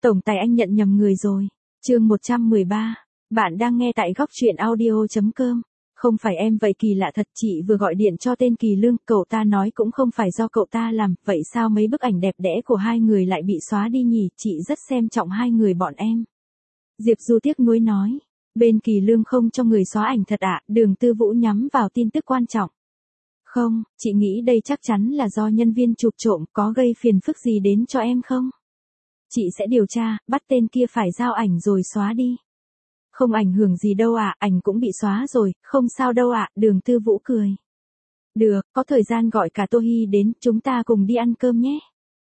Tổng tài anh nhận nhầm người rồi. Chương 113. Bạn đang nghe tại góc truyện audio.com. Không phải em vậy kỳ lạ thật, chị vừa gọi điện cho tên Kỳ Lương, cậu ta nói cũng không phải do cậu ta làm, vậy sao mấy bức ảnh đẹp đẽ của hai người lại bị xóa đi nhỉ, chị rất xem trọng hai người bọn em. Diệp Du tiếc nuối nói. Bên Kỳ Lương không cho người xóa ảnh thật ạ, Đường Tư Vũ nhắm vào tin tức quan trọng. Không, chị nghĩ đây chắc chắn là do nhân viên chụp trộm, có gây phiền phức gì đến cho em không? Chị sẽ điều tra, bắt tên kia phải giao ảnh rồi xóa đi. Không ảnh hưởng gì đâu ạ, ảnh cũng bị xóa rồi, không sao đâu ạ, Đường Tư Vũ cười. Được, có thời gian gọi cả Tô Hi đến, chúng ta cùng đi ăn cơm nhé.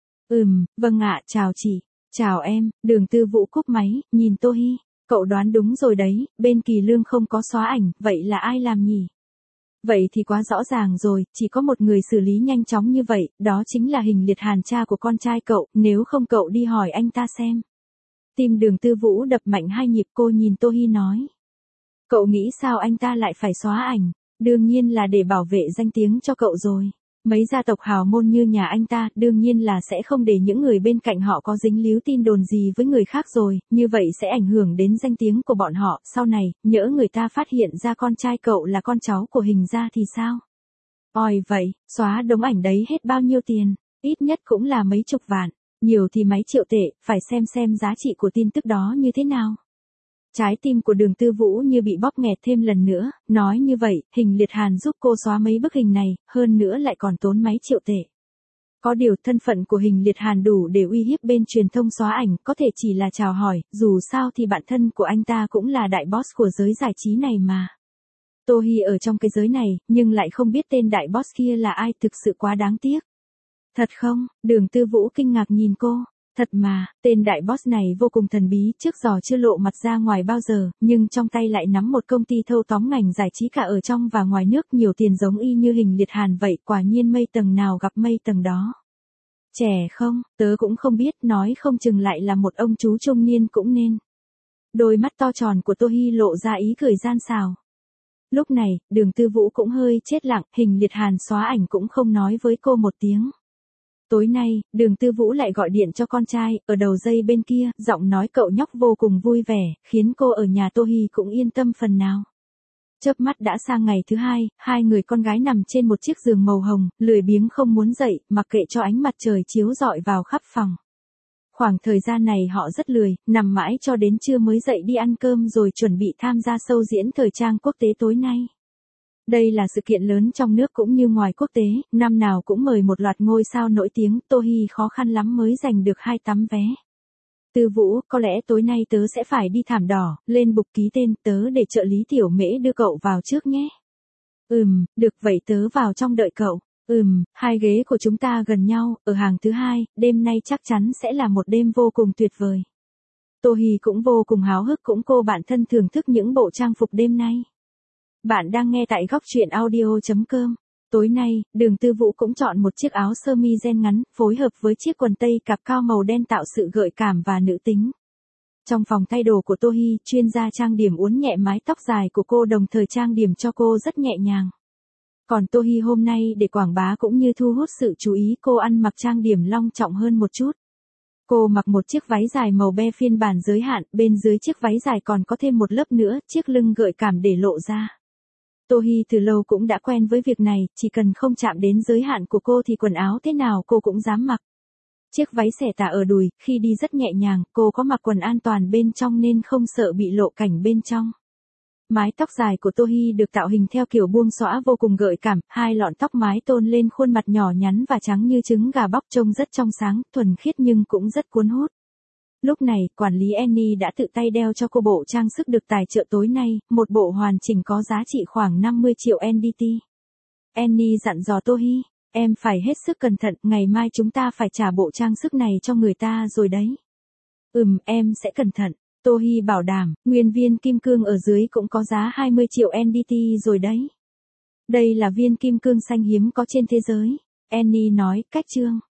Vâng ạ, chào chị. Chào em, Đường Tư Vũ cúp máy, nhìn Tô Hi. Cậu đoán đúng rồi đấy, bên Kỳ Lương không có xóa ảnh, vậy là ai làm nhỉ? Vậy thì quá rõ ràng rồi, chỉ có một người xử lý nhanh chóng như vậy, đó chính là Hình Liệt Hàn, cha của con trai cậu, nếu không cậu đi hỏi anh ta xem. Tim Đường Tư Vũ đập mạnh 2 nhịp, cô nhìn Tô Hi nói. Cậu nghĩ sao anh ta lại phải xóa ảnh? Đương nhiên là để bảo vệ danh tiếng cho cậu rồi. Mấy gia tộc hào môn như nhà anh ta, đương nhiên là sẽ không để những người bên cạnh họ có dính líu tin đồn gì với người khác rồi, như vậy sẽ ảnh hưởng đến danh tiếng của bọn họ, sau này, nhỡ người ta phát hiện ra con trai cậu là con cháu của Hình gia thì sao? Ôi vậy, xóa đống ảnh đấy hết bao nhiêu tiền? Ít nhất cũng là mấy chục vạn, nhiều thì mấy triệu tệ, phải xem giá trị của tin tức đó như thế nào. Trái tim của Đường Tư Vũ như bị bóp nghẹt thêm lần nữa, nói như vậy, Hình Liệt Hàn giúp cô xóa mấy bức hình này, hơn nữa lại còn tốn mấy triệu tệ. Có điều thân phận của Hình Liệt Hàn đủ để uy hiếp bên truyền thông xóa ảnh, có thể chỉ là chào hỏi, dù sao thì bạn thân của anh ta cũng là đại boss của giới giải trí này mà. Tô Hi ở trong cái giới này, nhưng lại không biết tên đại boss kia là ai, thực sự quá đáng tiếc. Thật không? Đường Tư Vũ kinh ngạc nhìn cô. Thật mà, tên đại boss này vô cùng thần bí, trước giờ chưa lộ mặt ra ngoài bao giờ, nhưng trong tay lại nắm một công ty thâu tóm ngành giải trí cả ở trong và ngoài nước, nhiều tiền giống y như Hình Liệt Hàn vậy, quả nhiên mây tầng nào gặp mây tầng đó. Trẻ không, tớ cũng không biết, nói không chừng lại là một ông chú trung niên cũng nên. Đôi mắt to tròn của Tô Hi lộ ra ý cười gian xào. Lúc này, Đường Tư Vũ cũng hơi chết lặng, Hình Liệt Hàn xóa ảnh cũng không nói với cô một tiếng. Tối nay, Đường Tư Vũ lại gọi điện cho con trai, ở đầu dây bên kia, giọng nói cậu nhóc vô cùng vui vẻ, khiến cô ở nhà Tô Hi cũng yên tâm phần nào. Chớp mắt đã sang ngày thứ hai, hai người con gái nằm trên một chiếc giường màu hồng, lười biếng không muốn dậy, mặc kệ cho ánh mặt trời chiếu rọi vào khắp phòng. Khoảng thời gian này họ rất lười, nằm mãi cho đến trưa mới dậy đi ăn cơm rồi chuẩn bị tham gia show diễn thời trang quốc tế tối nay. Đây là sự kiện lớn trong nước cũng như ngoài quốc tế, năm nào cũng mời một loạt ngôi sao nổi tiếng, Tô Hi khó khăn lắm mới giành được 2 tấm vé. Tư Vũ, có lẽ tối nay tớ sẽ phải đi thảm đỏ, lên bục ký tên, tớ để trợ lý Tiểu Mễ đưa cậu vào trước nhé. Được vậy tớ vào trong đợi cậu. Hai ghế của chúng ta gần nhau, ở hàng thứ 2, đêm nay chắc chắn sẽ là một đêm vô cùng tuyệt vời. Tô Hi cũng vô cùng háo hức, cũng cô bạn thân thưởng thức những bộ trang phục đêm nay. Bạn đang nghe tại góc truyện audio.com. Tối nay, Đường Tư Vũ cũng chọn một chiếc áo sơ mi ren ngắn, phối hợp với chiếc quần tây cạp cao màu đen tạo sự gợi cảm và nữ tính. Trong phòng thay đồ của Tô Hi, chuyên gia trang điểm uốn nhẹ mái tóc dài của cô, đồng thời trang điểm cho cô rất nhẹ nhàng. Còn Tô Hi hôm nay để quảng bá cũng như thu hút sự chú ý, cô ăn mặc trang điểm long trọng hơn một chút. Cô mặc một chiếc váy dài màu be phiên bản giới hạn, bên dưới chiếc váy dài còn có thêm một lớp nữa, chiếc lưng gợi cảm để lộ ra. Tô Hi từ lâu cũng đã quen với việc này, chỉ cần không chạm đến giới hạn của cô thì quần áo thế nào cô cũng dám mặc. Chiếc váy xẻ tà ở đùi, khi đi rất nhẹ nhàng, cô có mặc quần an toàn bên trong nên không sợ bị lộ cảnh bên trong. Mái tóc dài của Tô Hi được tạo hình theo kiểu buông xõa vô cùng gợi cảm, 2 lọn tóc mái tôn lên khuôn mặt nhỏ nhắn và trắng như trứng gà bóc, trông rất trong sáng, thuần khiết nhưng cũng rất cuốn hút. Lúc này, quản lý Annie đã tự tay đeo cho cô bộ trang sức được tài trợ tối nay, một bộ hoàn chỉnh có giá trị khoảng 50 triệu NDT. Annie dặn dò Tô Hi, em phải hết sức cẩn thận, ngày mai chúng ta phải trả bộ trang sức này cho người ta rồi đấy. Em sẽ cẩn thận, Tô Hi bảo đảm, nguyên viên kim cương ở dưới cũng có giá 20 triệu NDT rồi đấy. Đây là viên kim cương xanh hiếm có trên thế giới, Annie nói, cách chương.